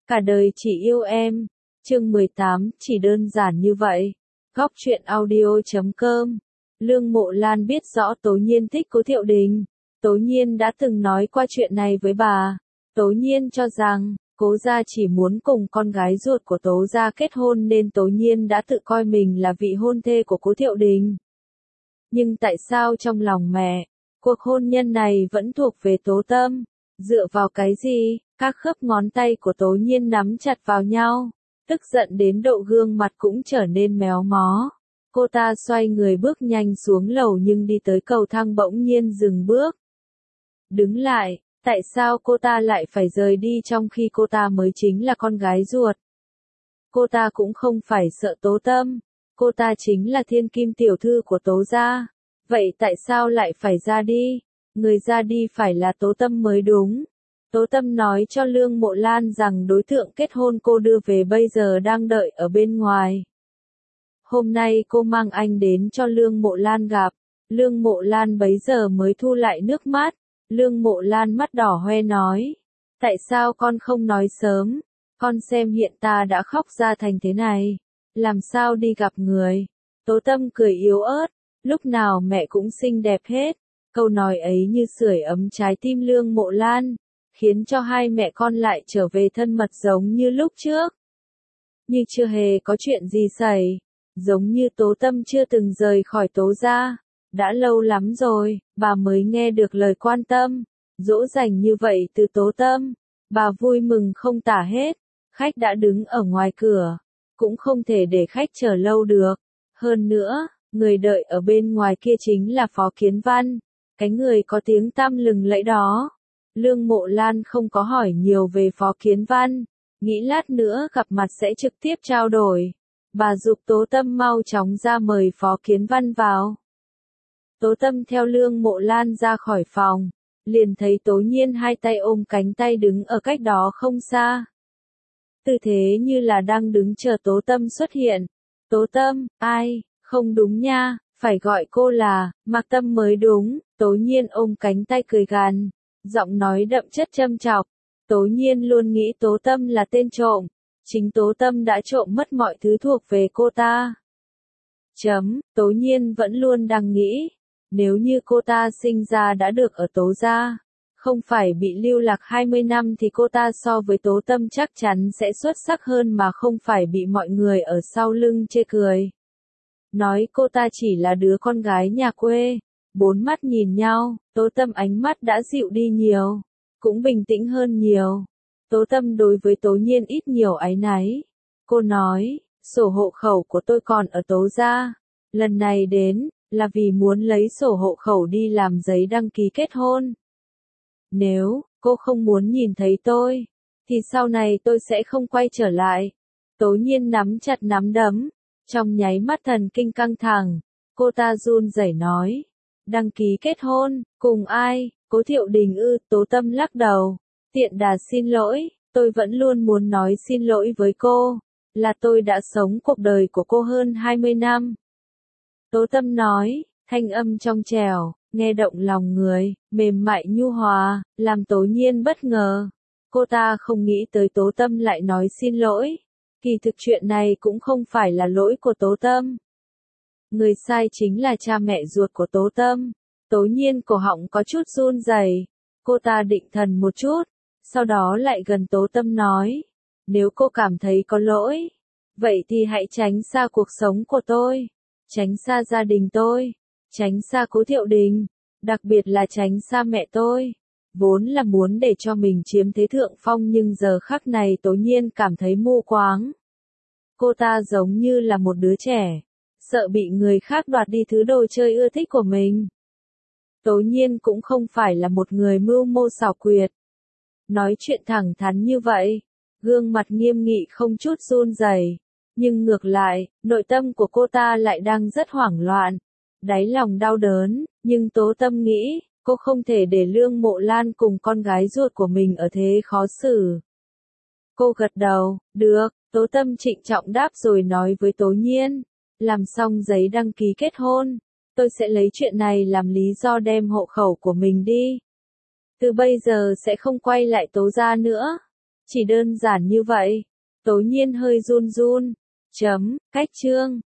Cả đời chỉ yêu em. Chương 18, chỉ đơn giản như vậy. Góc truyện audio.com. Lương Mộ Lan biết rõ Tố Nhiên thích Cố Thiệu Đình. Tố Nhiên đã từng nói qua chuyện này với bà. Tố Nhiên cho rằng, Cố gia chỉ muốn cùng con gái ruột của Tố gia kết hôn nên Tố Nhiên đã tự coi mình là vị hôn thê của Cố Thiệu Đình. Nhưng tại sao trong lòng mẹ, cuộc hôn nhân này vẫn thuộc về Tố Tâm? Dựa vào cái gì? Các khớp ngón tay của Tố Nhiên nắm chặt vào nhau, tức giận đến độ gương mặt cũng trở nên méo mó. Cô ta xoay người bước nhanh xuống lầu nhưng đi tới cầu thang bỗng nhiên dừng bước. Đứng lại, tại sao cô ta lại phải rời đi trong khi cô ta mới chính là con gái ruột? Cô ta cũng không phải sợ Tố Tâm, cô ta chính là thiên kim tiểu thư của Tố gia. Vậy tại sao lại phải ra đi? Người ra đi phải là Tố Tâm mới đúng. Tố Tâm nói cho Lương Mộ Lan rằng đối tượng kết hôn cô đưa về bây giờ đang đợi ở bên ngoài. Hôm nay cô mang anh đến cho Lương Mộ Lan gặp. Lương Mộ Lan bấy giờ mới thu lại nước mắt. Lương Mộ Lan mắt đỏ hoe nói. Tại sao con không nói sớm? Con xem hiện ta đã khóc ra thành thế này. Làm sao đi gặp người? Tố Tâm cười yếu ớt. Lúc nào mẹ cũng xinh đẹp hết. Câu nói ấy như sưởi ấm trái tim Lương Mộ Lan, khiến cho hai mẹ con lại trở về thân mật giống như lúc trước. Như chưa hề có chuyện gì xảy, giống như Tố Tâm chưa từng rời khỏi Tố gia. Đã lâu lắm rồi, bà mới nghe được lời quan tâm, dỗ dành như vậy từ Tố Tâm. Bà vui mừng không tả hết, khách đã đứng ở ngoài cửa, cũng không thể để khách chờ lâu được. Hơn nữa, người đợi ở bên ngoài kia chính là Phó Kiến Văn, cái người có tiếng tăm lừng lẫy đó. Lương Mộ Lan không có hỏi nhiều về Phó Kiến Văn, nghĩ lát nữa gặp mặt sẽ trực tiếp trao đổi. Bà giục Tố Tâm mau chóng ra mời Phó Kiến Văn vào. Tố Tâm theo Lương Mộ Lan ra khỏi phòng, liền thấy Tố Nhiên hai tay ôm cánh tay đứng ở cách đó không xa. Tư thế như là đang đứng chờ Tố Tâm xuất hiện. Tố Tâm, ai, không đúng nha, phải gọi cô là Mạc Tâm mới đúng. Tố Nhiên ôm cánh tay cười gằn, giọng nói đậm chất châm chọc. Tố Nhiên luôn nghĩ Tố Tâm là tên trộm, chính Tố Tâm đã trộm mất mọi thứ thuộc về cô ta. Tố Nhiên vẫn luôn đang nghĩ, nếu như cô ta sinh ra đã được ở Tố gia, không phải bị lưu lạc 20 năm thì cô ta so với Tố Tâm chắc chắn sẽ xuất sắc hơn mà không phải bị mọi người ở sau lưng chê cười. Nói cô ta chỉ là đứa con gái nhà quê. Bốn mắt nhìn nhau, Tố Tâm ánh mắt đã dịu đi nhiều, cũng bình tĩnh hơn nhiều. Tố Tâm đối với Tố Nhiên ít nhiều áy náy. Cô nói, sổ hộ khẩu của tôi còn ở Tố gia. Lần này đến, là vì muốn lấy sổ hộ khẩu đi làm giấy đăng ký kết hôn. Nếu cô không muốn nhìn thấy tôi, thì sau này tôi sẽ không quay trở lại. Tố Nhiên nắm chặt nắm đấm, trong nháy mắt thần kinh căng thẳng, cô ta run rẩy nói. Đăng ký kết hôn, cùng ai? Cố Thiệu Đình ư? Tố Tâm lắc đầu. Tiện đà xin lỗi, tôi vẫn luôn muốn nói xin lỗi với cô, là tôi đã sống cuộc đời của cô hơn 20 năm. Tố Tâm nói, thanh âm trong trẻo, nghe động lòng người, mềm mại nhu hòa, làm Tố Nhiên bất ngờ. Cô ta không nghĩ tới Tố Tâm lại nói xin lỗi. Kỳ thực chuyện này cũng không phải là lỗi của Tố Tâm. Người sai chính là cha mẹ ruột của Tố Tâm. Tố Nhiên cổ họng có chút run rẩy. Cô ta định thần một chút, sau đó lại gần Tố Tâm nói. Nếu cô cảm thấy có lỗi, vậy thì hãy tránh xa cuộc sống của tôi, tránh xa gia đình tôi, tránh xa Cố Thiệu Đình, đặc biệt là tránh xa mẹ tôi. Vốn là muốn để cho mình chiếm thế thượng phong nhưng giờ khắc này Tố Nhiên cảm thấy mù quáng. Cô ta giống như là một đứa trẻ, sợ bị người khác đoạt đi thứ đồ chơi ưa thích của mình. Tố Nhiên cũng không phải là một người mưu mô xảo quyệt. Nói chuyện thẳng thắn như vậy, gương mặt nghiêm nghị không chút run rẩy, nhưng ngược lại, nội tâm của cô ta lại đang rất hoảng loạn, đáy lòng đau đớn, nhưng Tố Tâm nghĩ, cô không thể để Lương Mộ Lan cùng con gái ruột của mình ở thế khó xử. Cô gật đầu, được. Tố Tâm trịnh trọng đáp rồi nói với Tố Nhiên, làm xong giấy đăng ký kết hôn, tôi sẽ lấy chuyện này làm lý do đem hộ khẩu của mình đi. Từ bây giờ sẽ không quay lại Tố gia nữa. Chỉ đơn giản như vậy. Tố Nhiên hơi run run. Cách chương.